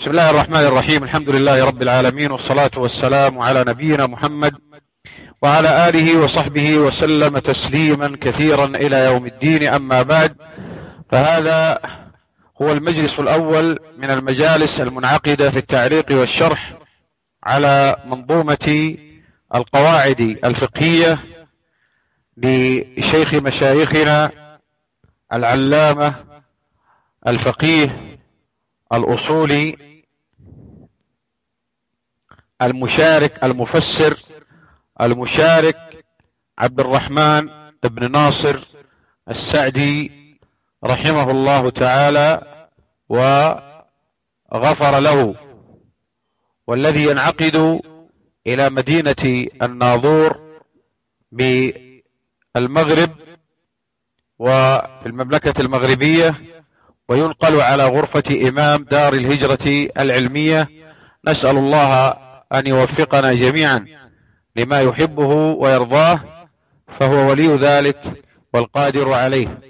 بسم الله الرحمن الرحيم. الحمد لله رب العالمين، والصلاة والسلام على نبينا محمد وعلى آله وصحبه وسلم تسليما كثيرا إلى يوم الدين. أما بعد، فهذا هو المجلس الأول من المجالس المنعقدة في التعليق والشرح على منظومة القواعد الفقهية لشيخ مشايخنا العلامة الفقيه الأصولي المشارك المفسر المشارك عبد الرحمن بن ناصر السعدي رحمه الله تعالى وغفر له، والذي ينعقد إلى مدينة الناظور بالمغرب وفي المملكة المغربية، وينقل على غرفة إمام دار الهجرة العلمية. نسأل الله أن يوفقنا جميعا لما يحبه ويرضاه، فهو ولي ذلك والقادر عليه.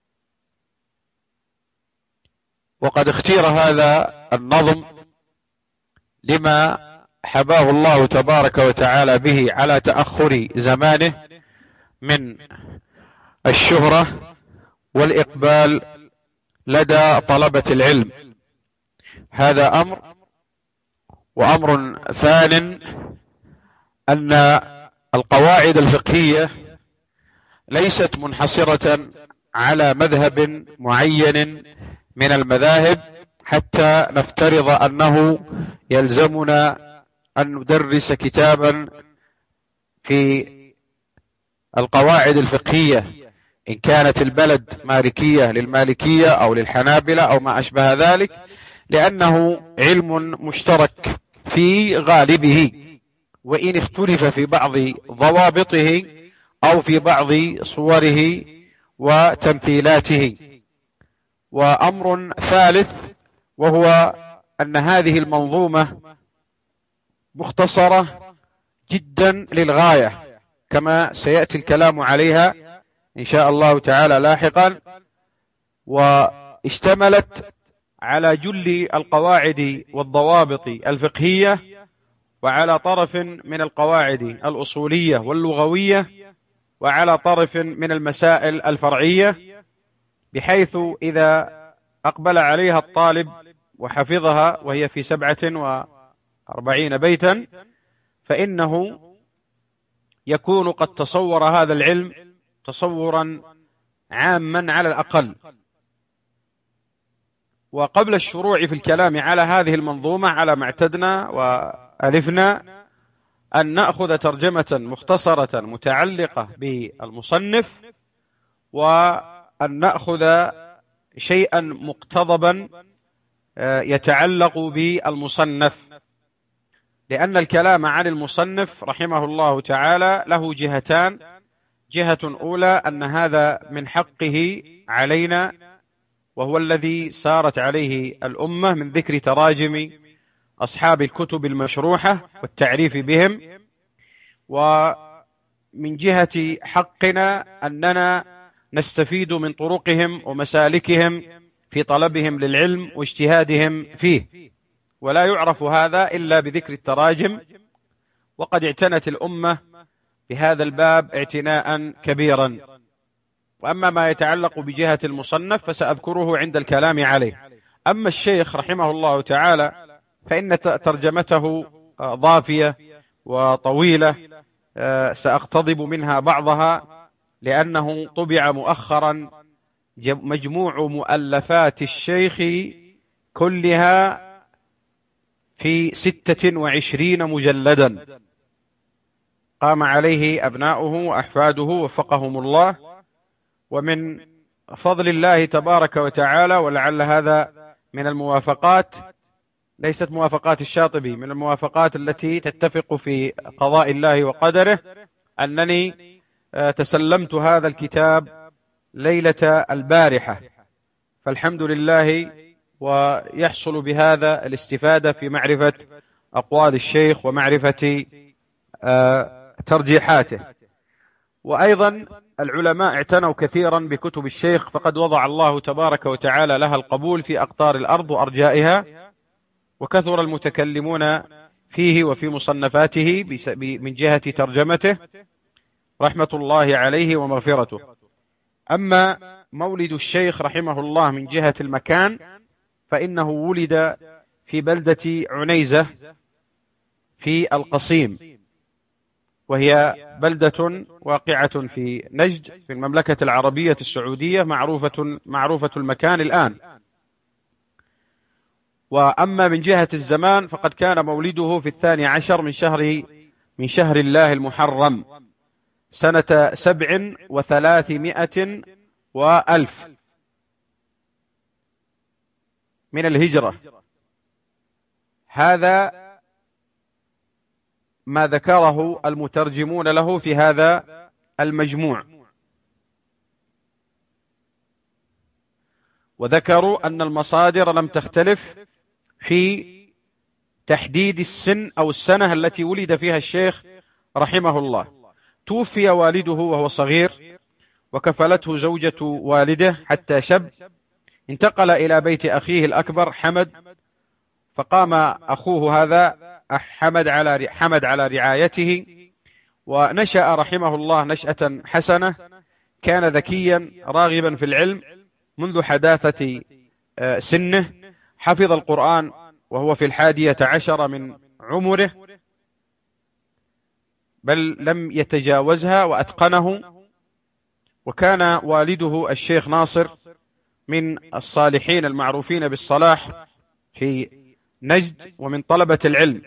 وقد اختير هذا النظم لما حباه الله تبارك وتعالى به على تأخر زمانه من الشهرة والإقبال لدى طلبة العلم. هذا أمر، وأمر ثان أن القواعد الفقهية ليست منحصرة على مذهب معين من المذاهب حتى نفترض أنه يلزمنا أن ندرس كتابا في القواعد الفقهية إن كانت البلد مالكية للمالكية أو للحنابلة أو ما أشبه ذلك، لأنه علم مشترك في غالبه، وإن اختلف في بعض ضوابطه أو في بعض صوره وتمثيلاته. وأمر ثالث، وهو أن هذه المنظومة مختصرة جدا للغاية، كما سيأتي الكلام عليها إن شاء الله تعالى لاحقا، واشتملت على جل القواعد والضوابط الفقهية، وعلى طرف من القواعد الأصولية واللغوية، وعلى طرف من المسائل الفرعية، بحيث إذا أقبل عليها الطالب وحفظها وهي في 47 بيتا فإنه يكون قد تصور هذا العلم تصورا عاما على الأقل. وقبل الشروع في الكلام على هذه المنظومة على ما اعتدنا وألفنا أن نأخذ ترجمة مختصرة متعلقة بالمصنف، وأن نأخذ شيئا مقتضبا يتعلق بالمصنف، لأن الكلام عن المصنف رحمه الله تعالى له جهتان. جهة أولى أن هذا من حقه علينا، وهو الذي سارت عليه الأمة من ذكر تراجم أصحاب الكتب المشروحة والتعريف بهم، ومن جهة حقنا أننا نستفيد من طرقهم ومسالكهم في طلبهم للعلم واجتهادهم فيه، ولا يعرف هذا إلا بذكر التراجم، وقد اعتنت الأمة بهذا الباب اعتناء كبيرا. وأما ما يتعلق بجهة المصنف فسأذكره عند الكلام عليه. أما الشيخ رحمه الله تعالى فإن ترجمته ضافية وطويلة، سأقتضب منها بعضها، لأنه طبع مؤخرا مجموع مؤلفات الشيخ كلها في 26 مجلدا قام عليه أبناؤه وأحفاده وفقهم الله. ومن فضل الله تبارك وتعالى، ولعل هذا من الموافقات، ليست موافقات الشاطبي، من الموافقات التي تتفق في قضاء الله وقدره، أنني تسلمت هذا الكتاب ليلة البارحة، فالحمد لله. ويحصل بهذا الاستفادة في معرفة أقوال الشيخ ومعرفة ترجيحاته. وأيضا العلماء اعتنوا كثيرا بكتب الشيخ، فقد وضع الله تبارك وتعالى لها القبول في أقطار الأرض وأرجائها، وكثر المتكلمون فيه وفي مصنفاته من جهة ترجمته رحمة الله عليه ومغفرته. أما مولد الشيخ رحمه الله من جهة المكان فإنه ولد في بلدة عنيزة في القصيم، وهي بلدة واقعة في نجد في المملكة العربية السعودية، معروفة المكان الآن. وأما من جهة الزمان فقد كان مولده في 12 من شهر الله المحرم سنة 3700 وألف من الهجرة. هذا ما ذكره المترجمون له في هذا المجموع، وذكروا أن المصادر لم تختلف في تحديد السن أو السنة التي ولد فيها الشيخ رحمه الله. توفي والده وهو صغير، وكفلته زوجة والده حتى شب. انتقل إلى بيت أخيه الأكبر حمد، فقام أخوه هذا حمد على رعايته، ونشأ رحمه الله نشأة حسنة. كان ذكيا راغبا في العلم منذ حداثة سنه. حفظ القرآن وهو في 11 من عمره، بل لم يتجاوزها وأتقنه. وكان والده الشيخ ناصر من الصالحين المعروفين بالصلاح في نجد ومن طلبة العلم.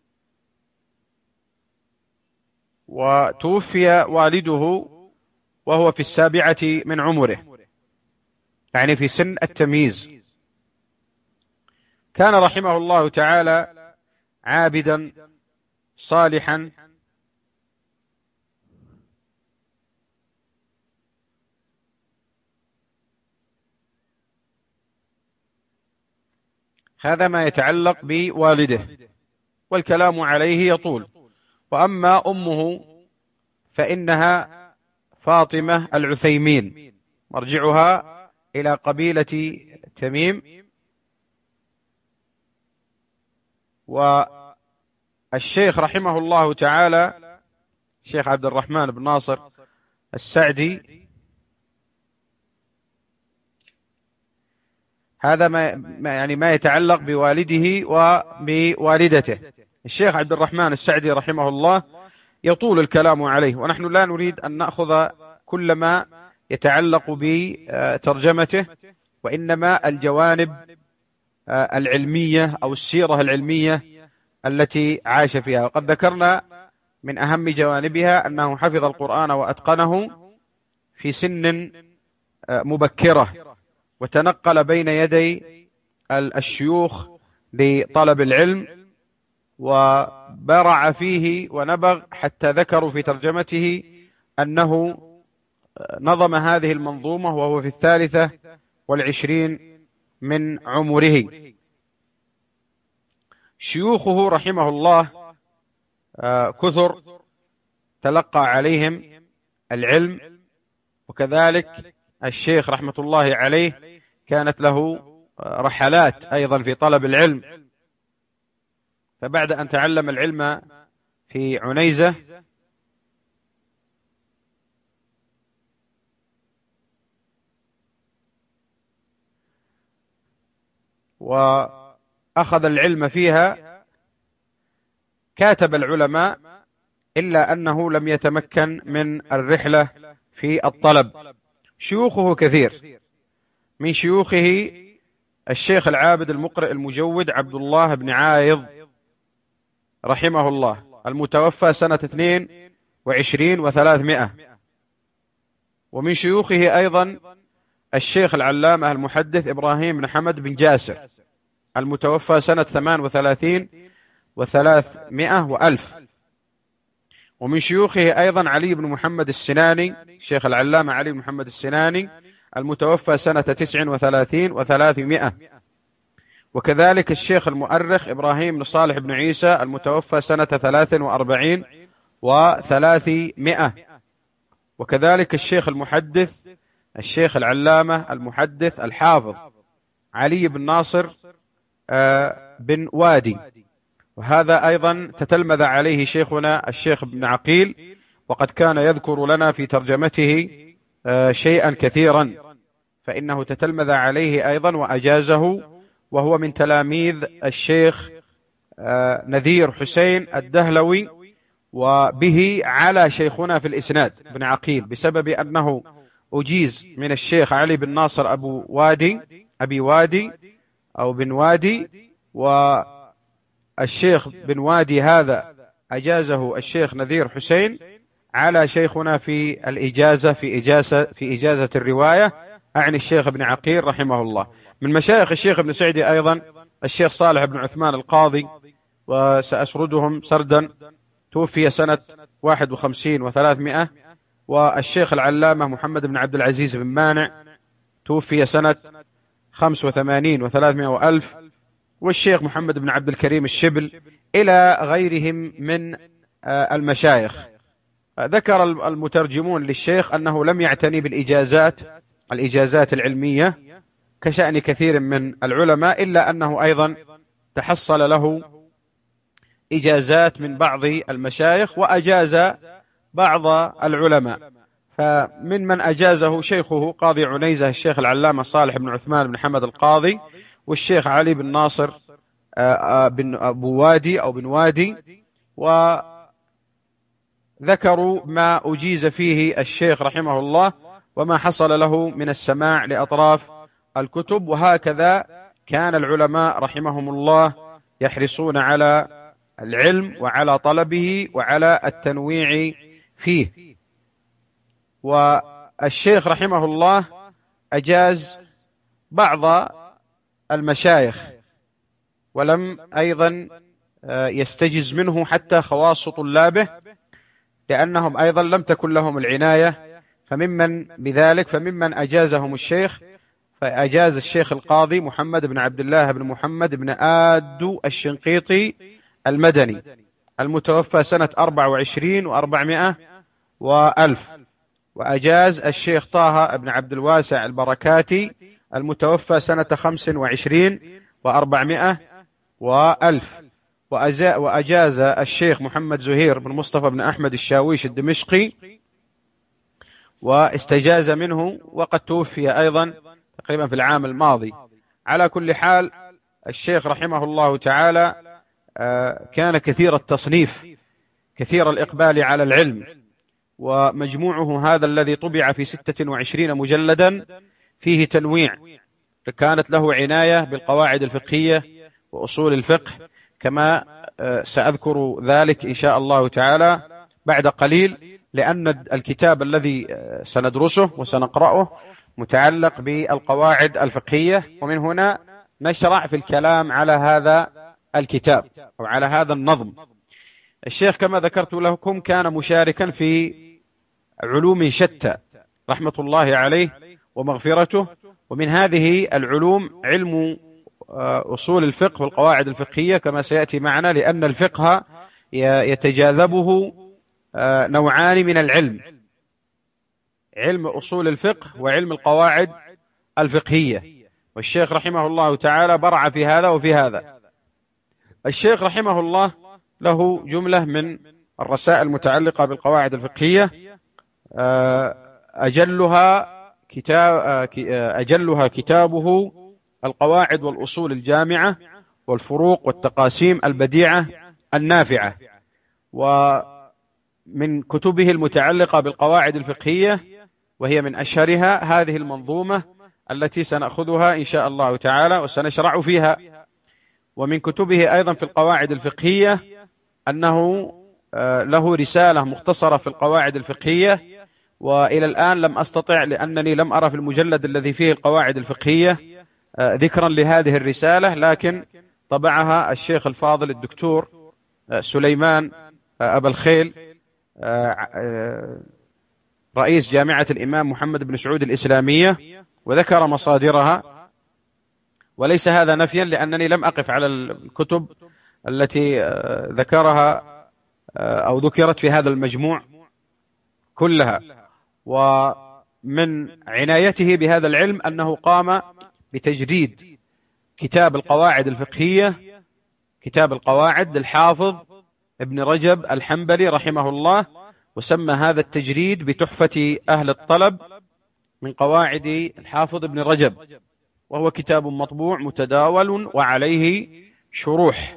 وتوفي والده وهو في 7 من عمره، يعني في سن التمييز. كان رحمه الله تعالى عابدا صالحا هذا ما يتعلق بوالده، والكلام عليه يطول. وأما أمه فإنها فاطمة العثيمين، مرجعها إلى قبيلة تميم. والشيخ رحمه الله تعالى الشيخ عبد الرحمن بن ناصر السعدي، هذا ما يتعلق بوالده وبوالدته. الشيخ عبد الرحمن السعدي رحمه الله يطول الكلام عليه، ونحن لا نريد أن نأخذ كل ما يتعلق بترجمته، وإنما الجوانب العلمية أو السيرة العلمية التي عاش فيها. وقد ذكرنا من أهم جوانبها أنه حفظ القرآن وأتقنه في سن مبكرة، وتنقل بين يدي الشيوخ لطلب العلم، وبرع فيه ونبغ حتى ذكروا في ترجمته أنه نظم هذه المنظومة وهو في 23 من عمره. شيوخه رحمه الله كثر تلقى عليهم العلم، وكذلك الشيخ رحمة الله عليه كانت له رحلات أيضا في طلب العلم. فبعد أن تعلم العلم في عنيزة وأخذ العلم فيها كاتب العلماء، إلا أنه لم يتمكن من الرحلة في الطلب. شيوخه كثير، من شيوخه الشيخ العابد المقرئ المجود عبد الله بن عايض رحمه الله، المتوفى سنة 22 و300. ومن شيوخه أيضا الشيخ العلامة المحدث إبراهيم بن حمد بن جاسر، المتوفى سنة 38 و300 وألف. ومن شيوخه أيضا علي بن محمد السناني، الشيخ العلامة علي بن محمد السناني، المتوفى سنة 39 و300. وكذلك الشيخ المؤرخ إبراهيم بن صالح بن عيسى، المتوفى سنة 43 و300. وكذلك الشيخ المحدث الشيخ العلامة المحدث الحافظ علي بن ناصر بن وادي، وهذا أيضا تتلمذ عليه شيخنا الشيخ ابن عقيل، وقد كان يذكر لنا في ترجمته شيئا كثيرا، فإنه تتلمذ عليه أيضا وأجازه، وهو من تلاميذ الشيخ نذير حسين الدهلوي، وبه على شيخنا في الإسناد بن عقيل، بسبب أنه أجيز من الشيخ علي بن ناصر أبي وادي أو بن وادي، والشيخ بن وادي هذا أجازه الشيخ نذير حسين على شيخنا في الإجازة في إجازة الرواية عن الشيخ ابن عقيل رحمه الله. من مشايخ الشيخ ابن سعدي أيضا الشيخ صالح بن عثمان القاضي، وسأسردهم سردا، توفي سنة 51 و300، والشيخ العلامة محمد بن عبد العزيز بن مانع توفي سنة 85 و300 وألف، والشيخ محمد بن عبد الكريم الشبل، إلى غيرهم من المشايخ. ذكر المترجمون للشيخ أنه لم يعتني الإجازات العلمية كشأن كثير من العلماء، إلا أنه أيضا تحصل له إجازات من بعض المشايخ، وأجاز بعض العلماء. فمن أجازه شيخه قاضي عنيزة الشيخ العلامة صالح بن عثمان بن حمد القاضي، والشيخ علي بن ناصر بن أبو وادي أو بن وادي، وذكروا ما أجيز فيه الشيخ رحمه الله وما حصل له من السماع لأطراف الكتب. وهكذا كان العلماء رحمهم الله يحرصون على العلم وعلى طلبه وعلى التنويع فيه. والشيخ رحمه الله أجاز بعض المشايخ، ولم أيضا يستجز منه حتى خواص طلابه، لأنهم أيضا لم تكن لهم العناية. فممن أجازهم الشيخ، فأجاز الشيخ القاضي محمد بن عبد الله بن محمد بن آدو الشنقيطي المدني، المتوفى سنة 24 و400 وألف، وأجاز الشيخ طه بن عبد الواسع البركاتي المتوفى سنة 25 و400 وألف، وأجاز الشيخ محمد زهير بن مصطفى بن أحمد الشاويش الدمشقي، واستجاز منه، وقد توفي أيضا تقريبا في العام الماضي. على كل حال الشيخ رحمه الله تعالى كان كثير التصنيف، كثير الإقبال على العلم، ومجموعه هذا الذي طبع في 26 مجلدا فيه تنويع، فكانت له عناية بالقواعد الفقهية وأصول الفقه، كما سأذكر ذلك إن شاء الله تعالى بعد قليل، لأن الكتاب الذي سندرسه وسنقرأه متعلق بالقواعد الفقهية، ومن هنا نشرع في الكلام على هذا الكتاب أو على هذا النظم. الشيخ كما ذكرت لكم كان مشاركا في علوم شتى رحمة الله عليه ومغفرته، ومن هذه العلوم علم أصول الفقه والقواعد الفقهية كما سيأتي معنا، لأن الفقه يتجاذبه نوعان من العلم: علم أصول الفقه وعلم القواعد الفقهية، والشيخ رحمه الله تعالى برع في هذا وفي هذا. الشيخ رحمه الله له جملة من الرسائل المتعلقة بالقواعد الفقهية، أجلها كتابه القواعد والأصول الجامعة والفروق والتقاسيم البديعة النافعة. ومن كتبه المتعلقة بالقواعد الفقهية، وهي من أشهرها هذه المنظومة التي سنأخذها إن شاء الله تعالى وسنشرع فيها. ومن كتبه أيضا في القواعد الفقهية أنه له رسالة مختصرة في القواعد الفقهية، وإلى الآن لم أستطع، لأنني لم أرى في المجلد الذي فيه القواعد الفقهية ذكرا لهذه الرسالة، لكن طبعها الشيخ الفاضل الدكتور سليمان أبا الخيل رئيس جامعة الإمام محمد بن سعود الإسلامية، وذكر مصادرها. وليس هذا نفيا، لأنني لم أقف على الكتب التي ذكرها أو ذكرت في هذا المجموع كلها. ومن عنايته بهذا العلم أنه قام بتجريد كتاب القواعد الفقهية كتاب القواعد للحافظ ابن رجب الحنبلي رحمه الله، وسمى هذا التجريد بتحفة أهل الطلب من قواعد الحافظ ابن رجب، وهو كتاب مطبوع متداول وعليه شروح،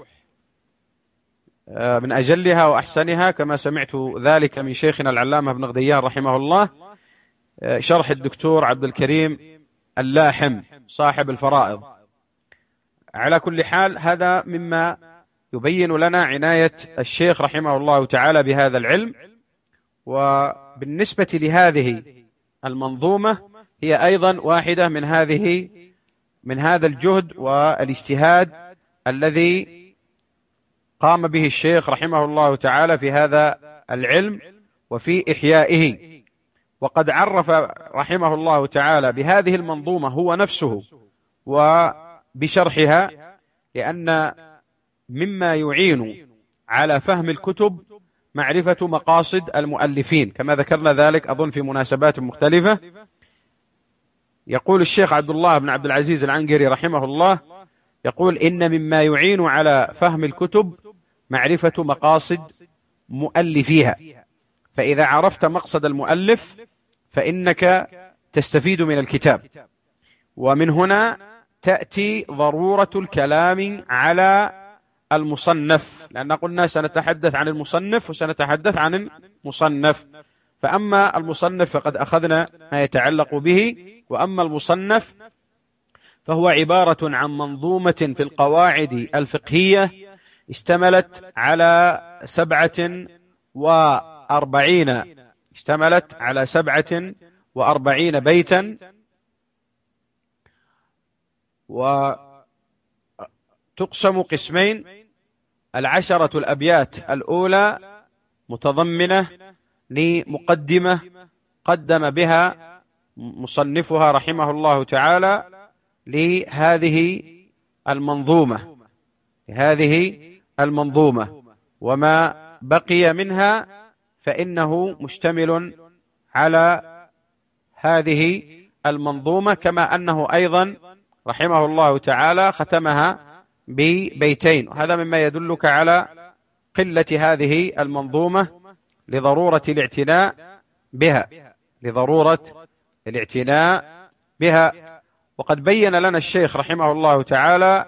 من أجلها وأحسنها كما سمعت ذلك من شيخنا العلامة ابن غديان رحمه الله شرح الدكتور عبد الكريم اللاحم صاحب الفرائض. على كل حال هذا مما يبين لنا عناية الشيخ رحمه الله تعالى بهذا العلم. وبالنسبة لهذه المنظومة هي أيضا واحدة من هذا الجهد والاجتهاد الذي قام به الشيخ رحمه الله تعالى في هذا العلم وفي إحيائه. وقد عرف رحمه الله تعالى بهذه المنظومة هو نفسه وبشرحها، لأن مما يعين على فهم الكتب معرفة مقاصد المؤلفين، كما ذكرنا ذلك أظن في مناسبات مختلفة. يقول الشيخ عبد الله بن عبد العزيز العنقري رحمه الله، يقول إن مما يعين على فهم الكتب معرفة مقاصد مؤلفيها، فإذا عرفت مقصد المؤلف فإنك تستفيد من الكتاب. ومن هنا تأتي ضرورة الكلام على المصنف، لأن قلنا سنتحدث عن المصنف وسنتحدث عن المصنف، فأما المصنف فقد أخذنا ما يتعلق به، وأما المصنف فهو عبارة عن منظومة في القواعد الفقهية اشتملت على 47 بيتا، وتقسم قسمين: 10 الأبيات الأولى متضمنة لمقدمة قدم بها مصنفها رحمه الله تعالى لهذه المنظومة، وما بقي منها فإنه مشتمل على هذه المنظومة، كما أنه أيضا رحمه الله تعالى ختمها ببيتين. وهذا مما يدلك على قلة هذه المنظومة لضرورة الاعتناء بها. وقد بين لنا الشيخ رحمه الله تعالى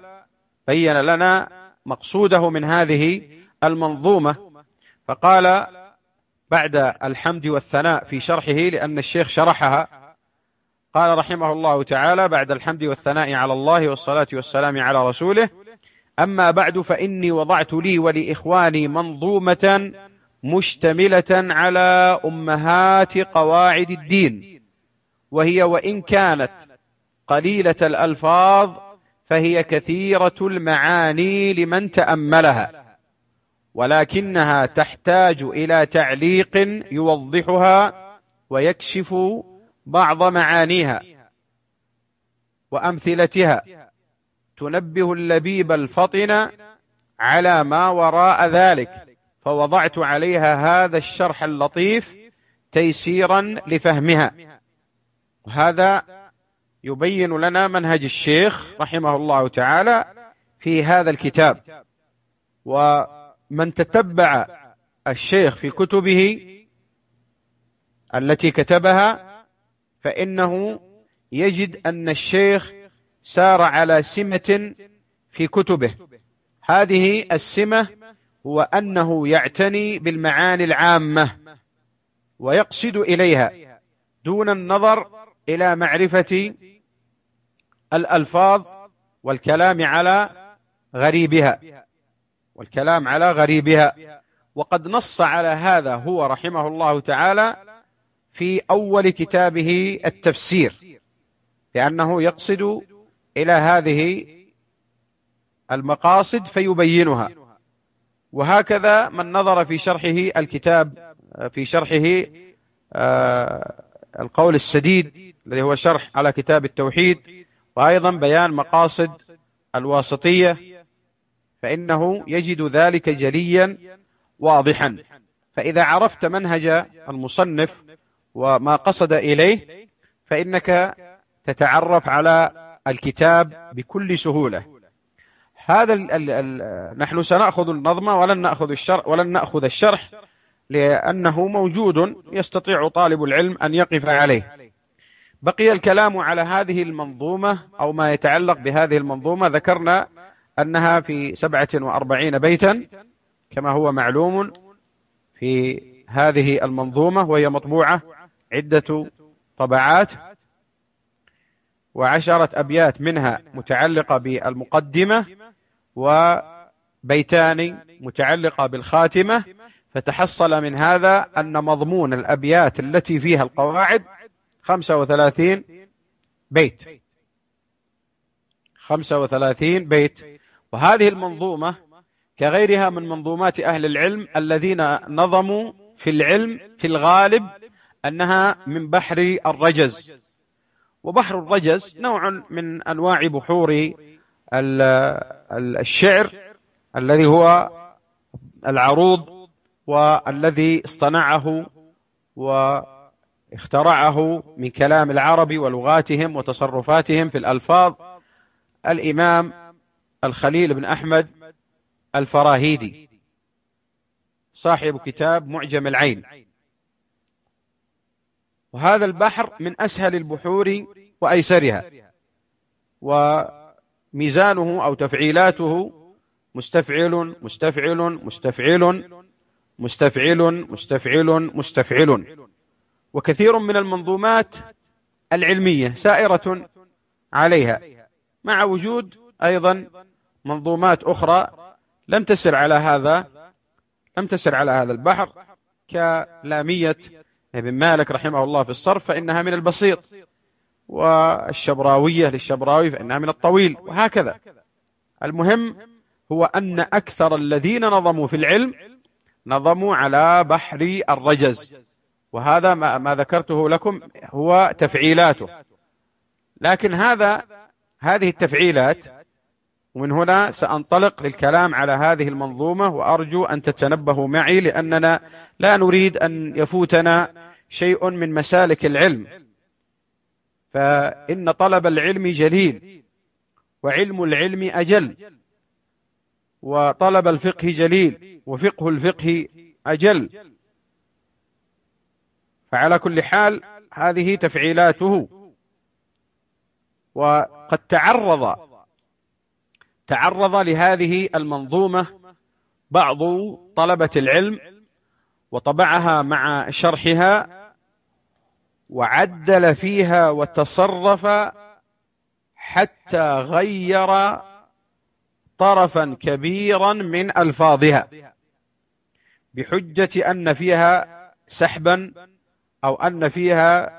مقصوده من هذه المنظومة، فقال بعد الحمد والثناء في شرحه، لأن الشيخ شرحها، قال رحمه الله تعالى بعد الحمد والثناء على الله والصلاة والسلام على رسوله: أما بعد، فإني وضعت لي ولإخواني منظومة مشتملة على أمهات قواعد الدين، وهي وإن كانت قليلة الألفاظ فهي كثيرة المعاني لمن تأملها، ولكنها تحتاج إلى تعليق يوضحها ويكشف بعض معانيها وأمثلتها، تنبه اللبيب الفطن على ما وراء ذلك، فوضعت عليها هذا الشرح اللطيف تيسيرا لفهمها. وهذا يبين لنا منهج الشيخ رحمه الله تعالى في هذا الكتاب. ومن تتبع الشيخ في كتبه التي كتبها فإنه يجد أن الشيخ سار على سمة في كتبه. هذه السمة هو أنه يعتني بالمعاني العامة ويقصد إليها دون النظر إلى معرفة الألفاظ والكلام على غريبها. وقد نص على هذا هو رحمه الله تعالى في أول كتابه التفسير، لأنه يقصد إلى هذه المقاصد فيبينها. وهكذا من نظر في شرحه الكتاب، في شرحه القول السديد الذي هو شرح على كتاب التوحيد، وأيضا بيان مقاصد الواسطية، فإنه يجد ذلك جليا واضحا. فإذا عرفت منهج المصنف وما قصد إليه فإنك تتعرف على الكتاب بكل سهولة. نحن سنأخذ النظم ولن نأخذ الشرح، لأنه موجود يستطيع طالب العلم أن يقف عليه. بقي الكلام على هذه المنظومة أو ما يتعلق بهذه المنظومة. ذكرنا أنها في 47 بيتا كما هو معلوم في هذه المنظومة، وهي مطبوعة عدة طبعات، و10 أبيات منها متعلقة بالمقدمة، وبيتان متعلقة بالخاتمة. فتحصل من هذا أن مضمون الأبيات التي فيها القواعد 35 بيت. 35 بيت. وهذه المنظومة كغيرها من منظومات أهل العلم الذين نظموا في العلم في الغالب أنها من بحر الرجز. وبحر الرجز نوع من أنواع بحور الشعر الذي هو العروض، والذي اصطنعه واخترعه من كلام العرب ولغاتهم وتصرفاتهم في الألفاظ الإمام الخليل بن أحمد الفراهيدي صاحب كتاب معجم العين. وهذا البحر من أسهل البحور وأيسرها، وميزانه أو تفعيلاته مستفعل مستفعل مستفعل مستفعل مستفعل مستفعل. وكثير من المنظومات العلمية سائرة عليها، مع وجود أيضا منظومات أخرى لم تسر على هذا البحر، كلامية ابن مالك رحمه الله في الصرف فإنها من البسيط، والشبراوية للشبراوي فإنها من الطويل، وهكذا. المهم هو أن أكثر الذين نظموا في العلم نظموا على بحر الرجز، وهذا ما ذكرته لكم هو تفعيلاته. لكن هذه التفعيلات، ومن هنا سأنطلق للكلام على هذه المنظومة، وأرجو أن تتنبهوا معي لأننا لا نريد أن يفوتنا شيء من مسالك العلم، فإن طلب العلم جليل، وعلم العلم أجل، وطلب الفقه جليل، وفقه الفقه أجل. فعلى كل حال هذه تفعيلاته. وقد تعرض لهذه المنظومة بعض طلبة العلم وطبعها مع شرحها، وعدل فيها وتصرف حتى غير طرفا كبيرا من ألفاظها، بحجة أن فيها سحبا، أو أن فيها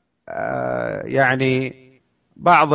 يعني بعض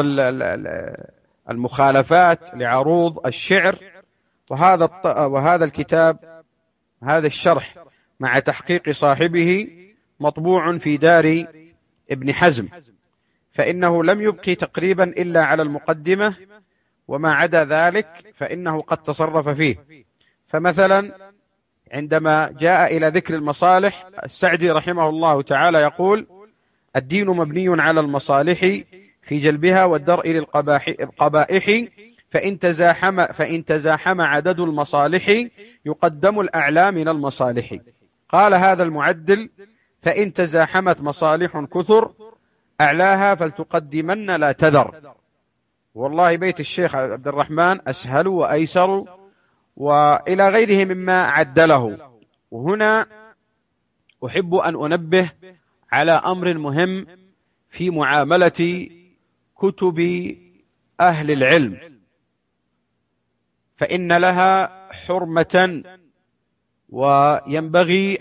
المخالفات لعروض الشعر. وهذا الكتاب، هذا الشرح مع تحقيق صاحبه، مطبوع في دار ابن حزم، فإنه لم يبقي تقريبا إلا على المقدمة، وما عدا ذلك فإنه قد تصرف فيه. فمثلا عندما جاء إلى ذكر المصالح، السعدي رحمه الله تعالى يقول: الدين مبني على المصالح في جلبها والدرء للقبائح، فإن تزاحم عدد المصالح يقدم الأعلى من المصالح. قال هذا المعدل: فإن تزاحمت مصالح كثر أعلاها فلتقدمن لا تذر. والله بيت الشيخ عبد الرحمن أسهل وأيسر، وإلى غيره مما عدله. وهنا أحب أن أنبه على أمر مهم في معاملة كتب أهل العلم، فإن لها حرمة، وينبغي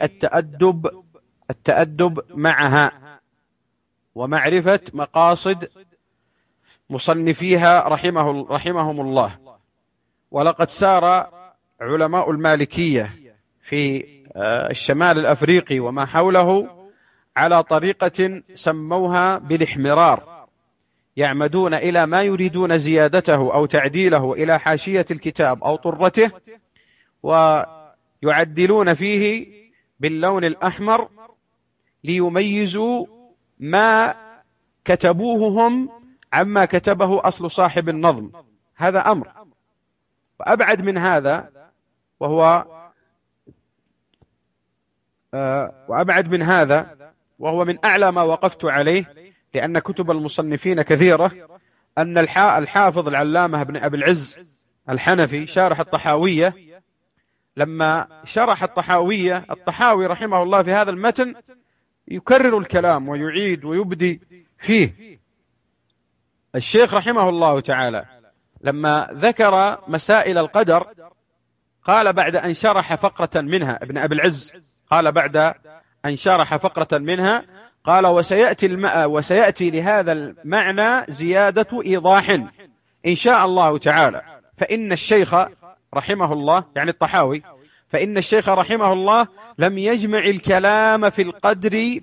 التأدب معها، ومعرفة مقاصد مصنفيها رحمهم الله. ولقد سار علماء المالكية في الشمال الأفريقي وما حوله على طريقة سموها بالاحمرار، يعمدون إلى ما يريدون زيادته أو تعديله إلى حاشية الكتاب أو طرته، ويعدلون فيه باللون الأحمر ليميزوا ما كتبوه هم عما كتبه أصل صاحب النظم. هذا أمر، وأبعد من هذا وهو وهو من أعلى ما وقفت عليه، لأن كتب المصنفين كثيرة، أن الحافظ العلامة ابن أبي العز الحنفي شارح الطحاوية، لما شرح الطحاوية، الطحاوي رحمه الله في هذا المتن يكرر الكلام ويعيد ويبدي فيه. الشيخ رحمه الله تعالى لما ذكر مسائل القدر قال بعد أن شرح فقرة منها، ابن أبي العز قال بعد أن شرح فقرة منها، قال وسيأتي لهذا المعنى زيادة إيضاح إن شاء الله تعالى. فإن الشيخ رحمه الله، يعني الطحاوي، فإن الشيخ رحمه الله لم يجمع الكلام في القدر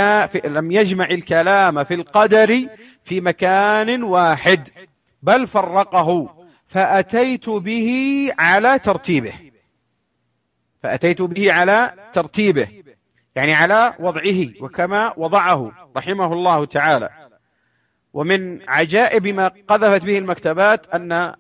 في مكان واحد، بل فرقه، فأتيت به على ترتيبه، يعني على وضعه وكما وضعه رحمه الله تعالى. ومن عجائب ما قذفت به المكتبات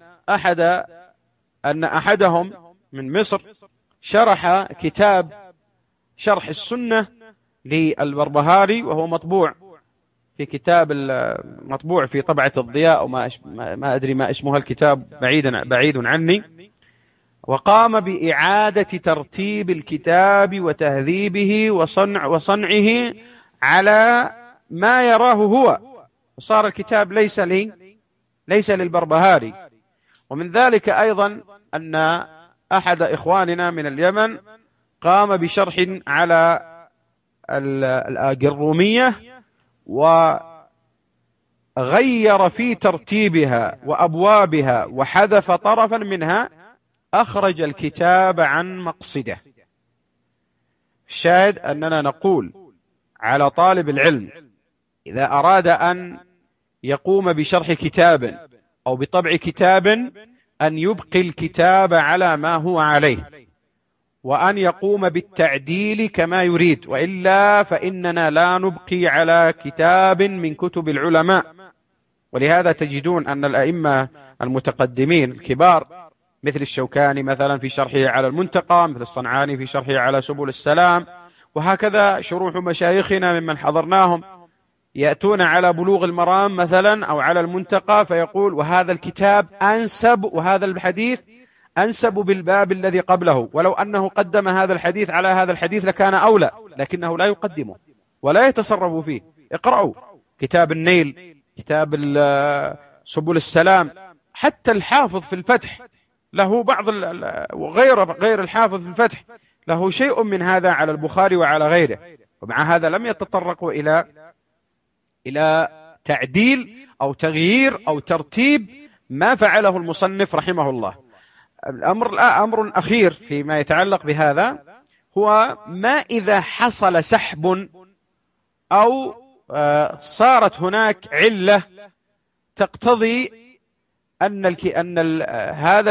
أن أحدهم من مصر شرح كتاب شرح السنة للبربهاري، وهو مطبوع في كتاب مطبوع في طبعة الضياء، أو ما أدري ما اسمها الكتاب، بعيد عني. وقام بإعادة ترتيب الكتاب وتهذيبه وصنعه على ما يراه هو، وصار الكتاب ليس للبربهاري. ومن ذلك أيضا أن أحد إخواننا من اليمن قام بشرح على الآجرومية، وغير في ترتيبها وأبوابها وحذف طرفا منها، أخرج الكتاب عن مقصده. الشاهد أننا نقول على طالب العلم إذا أراد أن يقوم بشرح كتاب أو بطبع كتاب أن يبقي الكتاب على ما هو عليه، وأن يقوم بالتعديل كما يريد، وإلا فإننا لا نبقي على كتاب من كتب العلماء. ولهذا تجدون أن الأئمة المتقدمين الكبار مثل الشوكاني مثلا في شرحه على المنتقى، مثل الصنعاني في شرحه على سبل السلام، وهكذا شروح مشايخنا ممن حضرناهم يأتون على بلوغ المرام مثلا أو على المنتقى فيقول وهذا الكتاب أنسب، وهذا الحديث أنسب بالباب الذي قبله، ولو أنه قدم هذا الحديث على هذا الحديث لكان أولى، لكنه لا يقدمه ولا يتصرف فيه. اقرأوا كتاب النيل، كتاب سبل السلام، حتى الحافظ في الفتح له بعض، غير الحافظ في الفتح له شيء من هذا على البخاري وعلى غيره، ومع هذا لم يتطرقوا إلى تعديل أو تغيير أو ترتيب ما فعله المصنف رحمه الله. أمر أخير فيما يتعلق بهذا هو ما إذا حصل سحب أو صارت هناك علة تقتضي أن هذا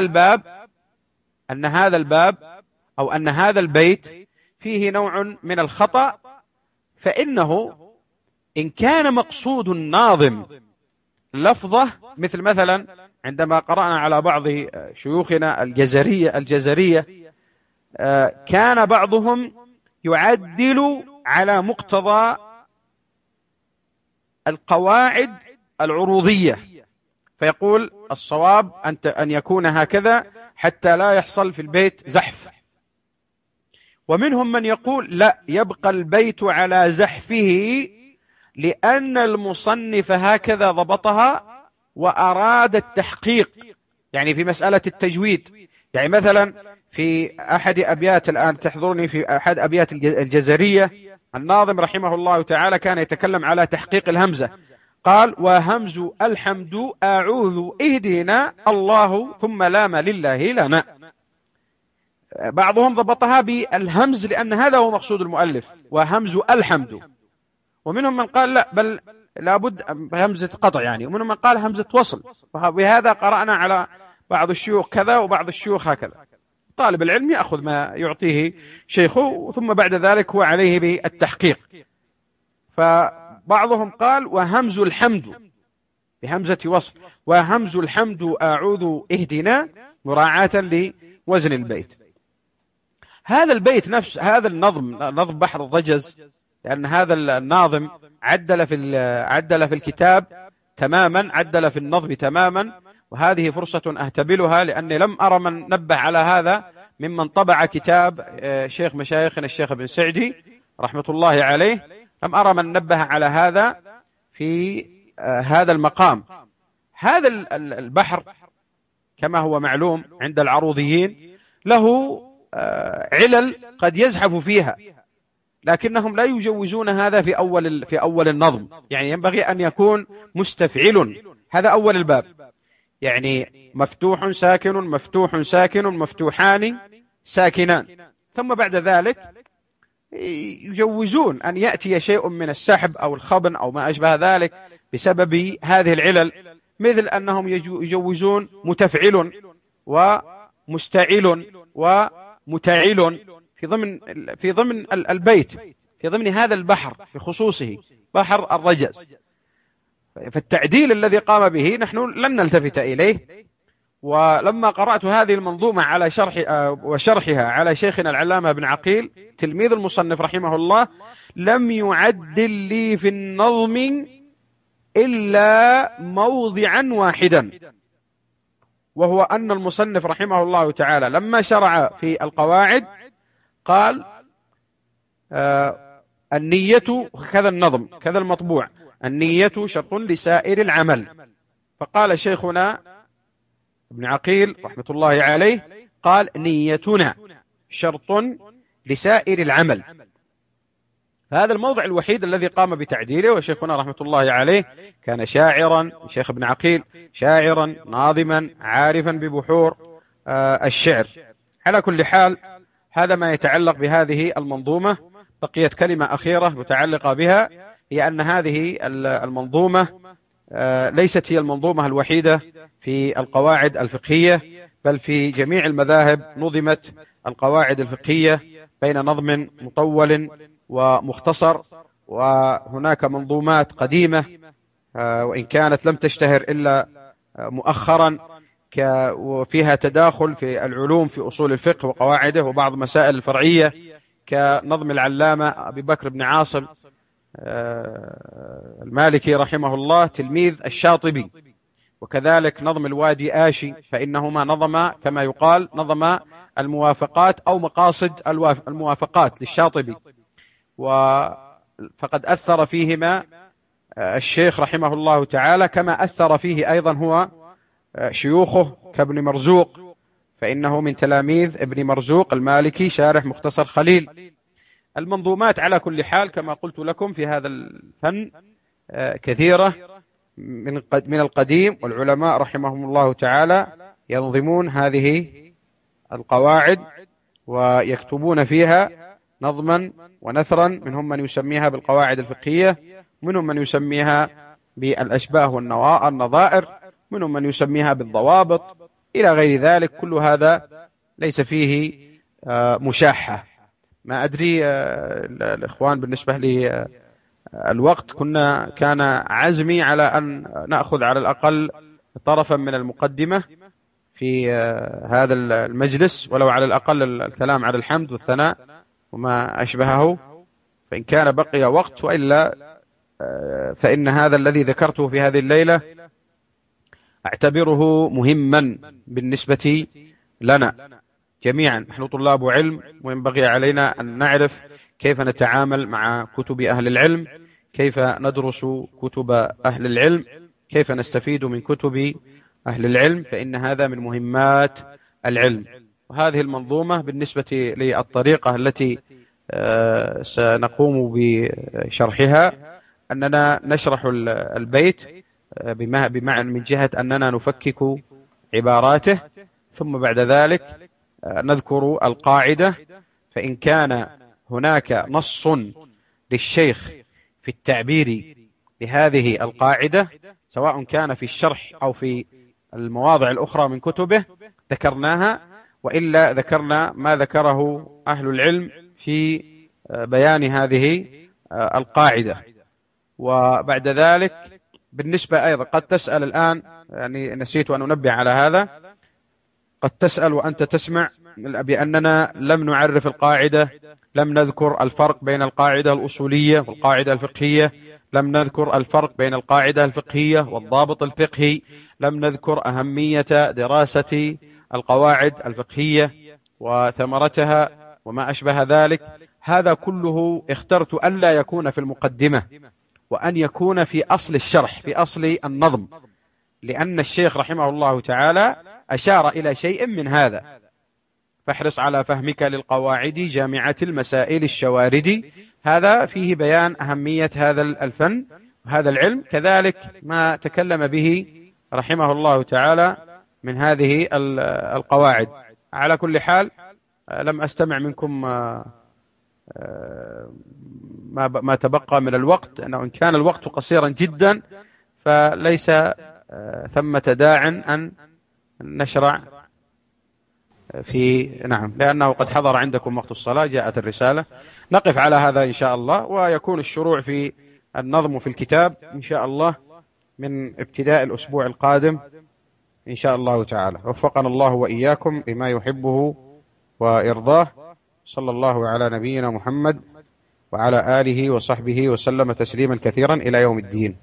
الباب أو أن هذا البيت فيه نوع من الخطأ، فإنه إن كان مقصود الناظم لفظة، مثلا عندما قرأنا على بعض شيوخنا الجزرية كان بعضهم يعدل على مقتضى القواعد العروضية، فيقول الصواب أن يكون هكذا حتى لا يحصل في البيت زحف. ومنهم من يقول لا، يبقى البيت على زحفه لأن المصنف هكذا ضبطها وأراد التحقيق، يعني في مسألة التجويد. يعني مثلا في أحد أبيات، الآن تحضرني في أحد أبيات الجزرية، الناظم رحمه الله تعالى كان يتكلم على تحقيق الهمزة، قال وهمز الحمد أعوذ اهدنا الله ثم لام لله لنا. بعضهم ضبطها بالهمز لأن هذا هو مقصود المؤلف، وهمز الحمد. ومنهم من قال لا، بل لابد همزة قطع يعني، ومنهم من قال همزة وصل. وبهذا قرأنا على بعض الشيوخ كذا وبعض الشيوخ هكذا. طالب العلم يأخذ ما يعطيه شيخه ثم بعد ذلك هو عليه بالتحقيق. فبعضهم قال وهمز الحمد بهمزة وصل، وهمز الحمد أعوذ اهدنا، مراعاة لوزن البيت. هذا البيت نفس هذا النظم، نظم بحر الرجز، لأن هذا الناظم عدل في الكتاب تماما، عدل في النظم تماما، وهذه فرصة أهتبلها، لأني لم أرى من نبه على هذا ممن طبع كتاب شيخ مشايخنا الشيخ ابن سعدي رحمة الله عليه. لم أرى من نبه على هذا في هذا المقام. هذا البحر كما هو معلوم عند العروضيين له علل قد يزحف فيها، لكنهم لا يجوزون هذا في أول النظم. يعني ينبغي أن يكون مستفعل، هذا أول الباب، يعني مفتوح ساكن مفتوح ساكن مفتوحان ساكنان، ثم بعد ذلك يجوزون أن يأتي شيء من السحب أو الخبن أو ما أشبه ذلك بسبب هذه العلل، مثل أنهم يجوزون متفعل ومستعل ومتعل في ضمن البيت، في ضمن هذا البحر بخصوصه بحر الرجز. فالتعديل الذي قام به نحن لن نلتفت إليه. ولما قرأت هذه المنظومة على وشرحها على شيخنا العلامة ابن عقيل تلميذ المصنف رحمه الله، لم يعدل لي في النظم إلا موضعا واحدا، وهو أن المصنف رحمه الله تعالى لما شرع في القواعد قال النية كذا النظم كذا المطبوع، النية شرط لسائر العمل. فقال شيخنا ابن عقيل رحمة الله عليه قال نيتنا شرط لسائر العمل. هذا الموضع الوحيد الذي قام بتعديله، وشيخنا رحمة الله عليه كان شاعرا، شيخ ابن عقيل شاعرا ناظما عارفا ببحور الشعر. على كل حال هذا ما يتعلق بهذه المنظومة. بقيت كلمة أخيرة متعلقة بها، هي أن هذه المنظومة ليست هي المنظومة الوحيدة في القواعد الفقهية، بل في جميع المذاهب نظمت القواعد الفقهية بين نظم مطول ومختصر. وهناك منظومات قديمة وإن كانت لم تشتهر إلا مؤخرا، وفيها تداخل في العلوم في أصول الفقه وقواعده وبعض مسائل الفرعية، كنظم العلامة أبي بكر بن عاصم المالكي رحمه الله تلميذ الشاطبي، وكذلك نظم الوادي آشي، فإنهما نظم كما يقال نظم الموافقات أو مقاصد الموافقات للشاطبي، فقد أثر فيهما الشيخ رحمه الله تعالى، كما أثر فيه أيضا هو شيوخه كابن مرزوق، فإنه من تلاميذ ابن مرزوق المالكي شارح مختصر خليل. المنظومات على كل حال كما قلت لكم في هذا الفن كثيرة من القديم، والعلماء رحمهم الله تعالى ينظمون هذه القواعد ويكتبون فيها نظما ونثرا، منهم من يسميها بالقواعد الفقهية، منهم من يسميها بالأشباه والنظائر، منهم من يسميها بالضوابط إلى غير ذلك. كل هذا ليس فيه مشاحة. ما أدري الإخوان بالنسبة لي الوقت كان عزمي على أن نأخذ على الأقل طرفا من المقدمة في هذا المجلس، ولو على الأقل الكلام على الحمد والثناء وما أشبهه، فإن كان بقي وقت، وإلا فإن هذا الذي ذكرته في هذه الليلة أعتبره مهما بالنسبة لنا جميعا. نحن طلاب علم، وينبغي علينا أن نعرف كيف نتعامل مع كتب أهل العلم، كيف ندرس كتب أهل العلم، كيف نستفيد من كتب أهل العلم، فإن هذا من مهمات العلم. وهذه المنظومة بالنسبة للطريقة التي سنقوم بشرحها أننا نشرح البيت بمعنى من جهة أننا نفكك عباراته، ثم بعد ذلك نذكر القاعدة. فإن كان هناك نص للشيخ في التعبير بهذه القاعدة، سواء كان في الشرح أو في المواضع الأخرى من كتبه، ذكرناها، وإلا ذكرنا ما ذكره أهل العلم في بيان هذه القاعدة. وبعد ذلك بالنسبة أيضا قد تسأل الآن، يعني نسيت أن أنبه على هذا، قد تسأل وأنت تسمع بأننا لم نعرف القاعدة، لم نذكر الفرق بين القاعدة الأصولية والقاعدة الفقهية، لم نذكر الفرق بين القاعدة الفقهية والضابط الفقهي، لم نذكر أهمية دراسة القواعد الفقهية وثمرتها وما أشبه ذلك. هذا كله اخترت ألا يكون في المقدمة، وأن يكون في أصل الشرح، في أصل النظم، لأن الشيخ رحمه الله تعالى أشار إلى شيء من هذا. فاحرص على فهمك للقواعد جامعة المسائل الشوارد. هذا فيه بيان أهمية هذا الفن وهذا العلم، كذلك ما تكلم به رحمه الله تعالى من هذه القواعد. على كل حال لم أستمع منكم ما تبقى من الوقت، أنه إن كان الوقت قصيرا جدا فليس ثمة داع أن نشرع في لأنه قد حضر عندكم وقت الصلاة، جاءت الرسالة. نقف على هذا إن شاء الله، ويكون الشروع في النظم في الكتاب إن شاء الله من ابتداء الأسبوع القادم إن شاء الله تعالى. وفقنا الله وإياكم لما يحبه ويرضاه. صلى الله على نبينا محمد وعلى آله وصحبه وسلم تسليما كثيرا إلى يوم الدين.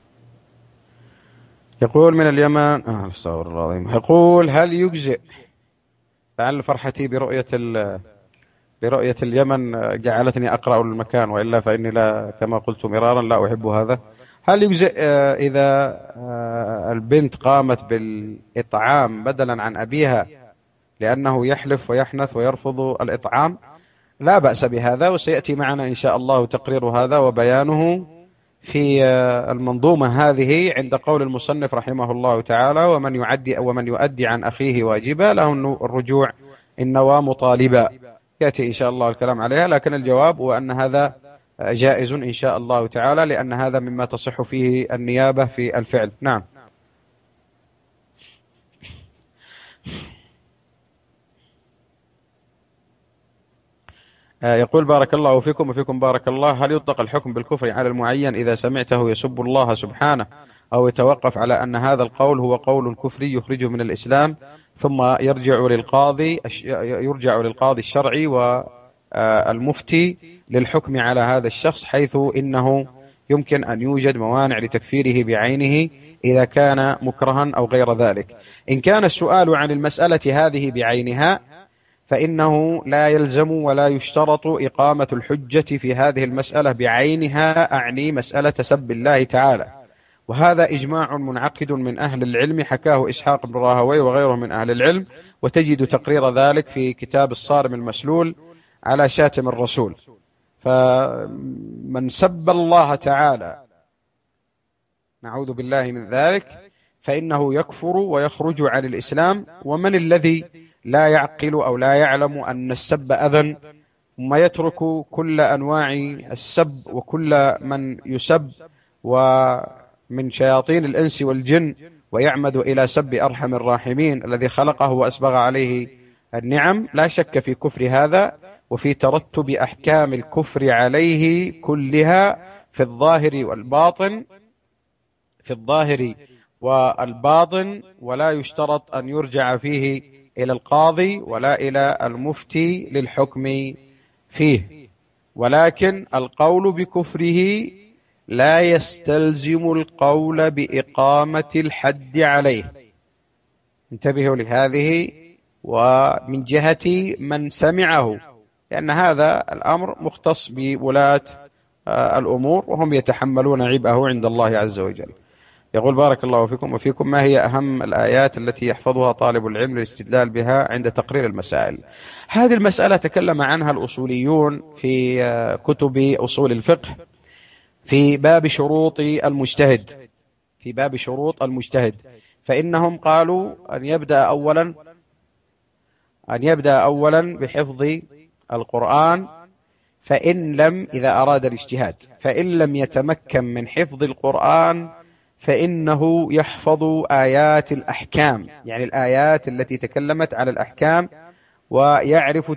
يقول من اليمن يقول: هل يجزئ؟ لعل فرحتي برؤية اليمن جعلتني أقرأ المكان، وإلا فإني لا، كما قلت مرارا، لا أحب هذا. هل يجزئ إذا البنت قامت بالإطعام بدلا عن أبيها لأنه يحلف ويحنث ويرفض الإطعام؟ لا بأس بهذا، وسيأتي معنا إن شاء الله تقرير هذا وبيانه في المنظومة هذه عند قول المصنف رحمه الله تعالى: ومن يؤدي عن أخيه واجبا له الرجوع إن نوى مطالبا. يأتي إن شاء الله الكلام عليها، لكن الجواب هو أن هذا جائز إن شاء الله تعالى، لأن هذا مما تصح فيه النيابة في الفعل. نعم. يقول: بارك الله فيكم وفيكم بارك الله. هل يطلق الحكم بالكفر على المعين إذا سمعته يسب الله سبحانه، أو يتوقف على أن هذا القول هو قول كفري يخرجه من الإسلام، ثم يرجع للقاضي الشرعي والمفتي للحكم على هذا الشخص، حيث إنه يمكن أن يوجد موانع لتكفيره بعينه إذا كان مكرها أو غير ذلك؟ إن كان السؤال عن المسألة هذه بعينها فإنه لا يلزم ولا يشترط إقامة الحجة في هذه المسألة بعينها، أعني مسألة سب الله تعالى، وهذا إجماع منعقد من أهل العلم حكاه إسحاق بن راهويه وغيره من أهل العلم، وتجد تقرير ذلك في كتاب الصارم المسلول على شاتم الرسول. فمن سب الله تعالى، نعوذ بالله من ذلك، فإنه يكفر ويخرج عن الإسلام. ومن الذي لا يعقل أو لا يعلم أن السب أذى، ثم يترك كل أنواع السب وكل من يسب ومن شياطين الإنس والجن، ويعمد إلى سب أرحم الراحمين الذي خلقه وأسبغ عليه النعم؟ لا شك في كفر هذا وفي ترتب أحكام الكفر عليه كلها في الظاهر والباطن، ولا يشترط أن يرجع فيه إلى القاضي ولا إلى المفتي للحكم فيه. ولكن القول بكفره لا يستلزم القول بإقامة الحد عليه. انتبهوا لهذه، ومن جهة من سمعه، لأن هذا الأمر مختص بولاة الأمور وهم يتحملون عبئه عند الله عز وجل. يقول: بارك الله فيكم وفيكم، ما هي أهم الآيات التي يحفظها طالب العلم للاستدلال بها عند تقرير المسائل؟ هذه المسألة تكلم عنها الأصوليون في كتب أصول الفقه في باب شروط المجتهد، فإنهم قالوا أن يبدأ أولا بحفظ القرآن، إذا أراد الاجتهاد، فإن لم يتمكن من حفظ القرآن فإنه يحفظ آيات الأحكام، يعني الآيات التي تكلمت على الأحكام، ويعرف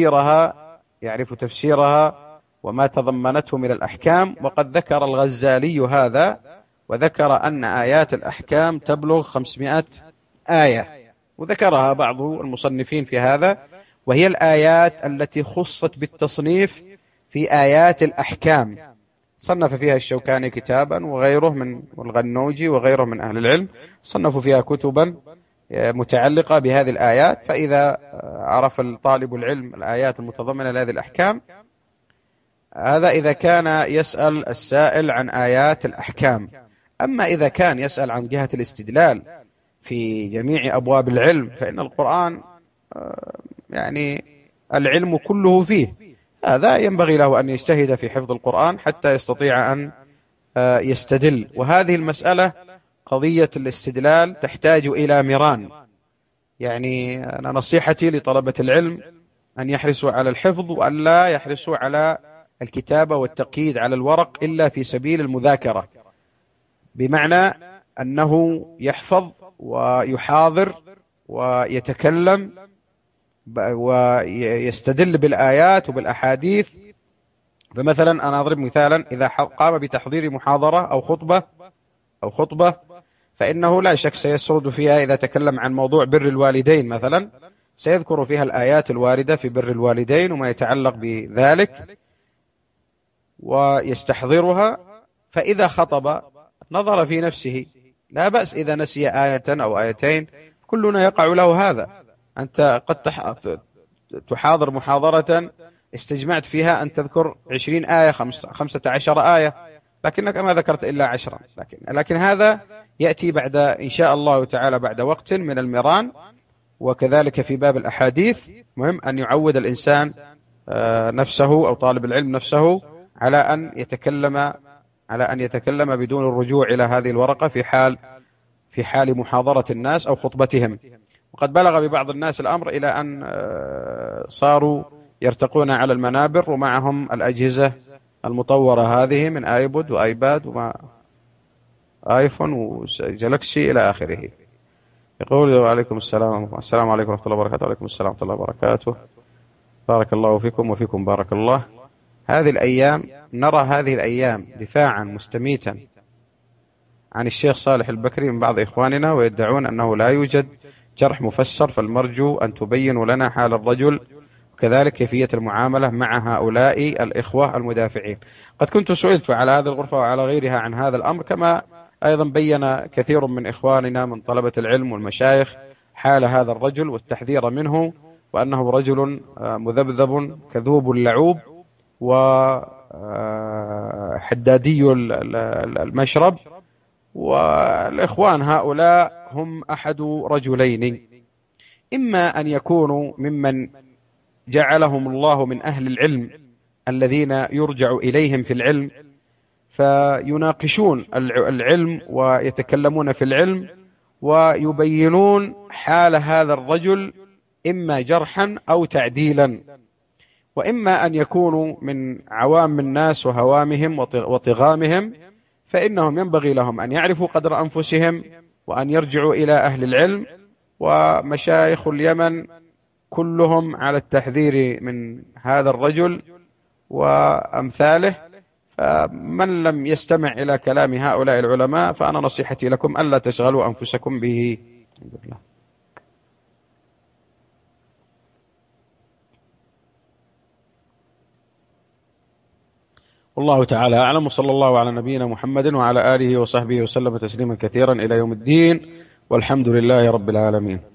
تفسيرها وما تضمنته من الأحكام. وقد ذكر الغزالي هذا، وذكر أن آيات الأحكام تبلغ 500 آية، وذكرها بعض المصنفين في هذا، وهي الآيات التي خصت بالتصنيف في آيات الأحكام. صنف فيها الشوكاني كتابا وغيره من الغنوجي وغيره من أهل العلم، صنفوا فيها كتبا متعلقة بهذه الآيات. فإذا عرف الطالب العلم الآيات المتضمنة لهذه الأحكام، هذا إذا كان يسأل السائل عن آيات الأحكام. أما إذا كان يسأل عن جهة الاستدلال في جميع أبواب العلم، فإن القرآن يعني العلم كله فيه، هذا ينبغي له أن يجتهد في حفظ القرآن حتى يستطيع أن يستدل. وهذه المسألة قضية الاستدلال تحتاج إلى مران. يعني أنا نصيحتي لطلبة العلم أن يحرصوا على الحفظ، وأن لا يحرصوا على الكتابة والتقييد على الورق إلا في سبيل المذاكرة، بمعنى أنه يحفظ ويحاضر ويتكلم ويستدل بالآيات وبالأحاديث. فمثلا أنا أضرب مثالا، إذا قام بتحضير محاضرة أو خطبة فإنه لا شك سيسرد فيها، إذا تكلم عن موضوع بر الوالدين مثلا سيذكر فيها الآيات الواردة في بر الوالدين وما يتعلق بذلك ويستحضرها. فإذا خطب نظر في نفسه، لا بأس إذا نسي آية أو آيتين، كلنا يقع له هذا. أنت قد تحاضر محاضرة استجمعت فيها أن تذكر 20 آية 15 آية، لكنك ما ذكرت إلا 10. لكن هذا يأتي بعد إن شاء الله تعالى بعد وقت من المران. وكذلك في باب الأحاديث مهم أن يعود الإنسان نفسه أو طالب العلم نفسه على أن يتكلم بدون الرجوع إلى هذه الورقة في حال محاضرة الناس أو خطبتهم. وقد بلغ ببعض الناس الأمر إلى أن صاروا يرتقون على المنابر ومعهم الأجهزة المطورة هذه من آيبود وآيباد وما آيفون وجالكسي إلى آخره. يقول وعليكم السلام عليكم ورحمة الله وبركاته. وعليكم السلام ورحمة الله وبركاته. بارك الله فيكم وفيكم بارك الله. نرى هذه الأيام دفاعا مستميتا عن الشيخ صالح البكري من بعض إخواننا، ويدعون أنه لا يوجد جرح مفسر، فالمرجو أن تبينوا لنا حال الرجل وكذلك كيفية المعاملة مع هؤلاء الإخوة المدافعين. قد كنت سئلت على هذه الغرفة وعلى غيرها عن هذا الأمر، كما أيضا بين كثير من إخواننا من طلبة العلم والمشايخ حال هذا الرجل والتحذير منه، وأنه رجل مذبذب كذوب لعوب وحدادي المشرب. والإخوان هؤلاء هم أحد رجلين: إما أن يكونوا ممن جعلهم الله من أهل العلم الذين يرجع إليهم في العلم، فيناقشون العلم ويتكلمون في العلم ويبينون حال هذا الرجل إما جرحا أو تعديلا. وإما أن يكونوا من عوام الناس وهوامهم وطغامهم، فإنهم ينبغي لهم أن يعرفوا قدر أنفسهم وأن يرجعوا إلى أهل العلم. ومشايخ اليمن كلهم على التحذير من هذا الرجل وأمثاله. فمن لم يستمع إلى كلام هؤلاء العلماء فأنا نصيحتي لكم ألا تشغلوا أنفسكم به. الحمد لله. والله تعالى أعلم، وصلى الله على نبينا محمد وعلى آله وصحبه وسلم تسليما كثيرا إلى يوم الدين، والحمد لله رب العالمين.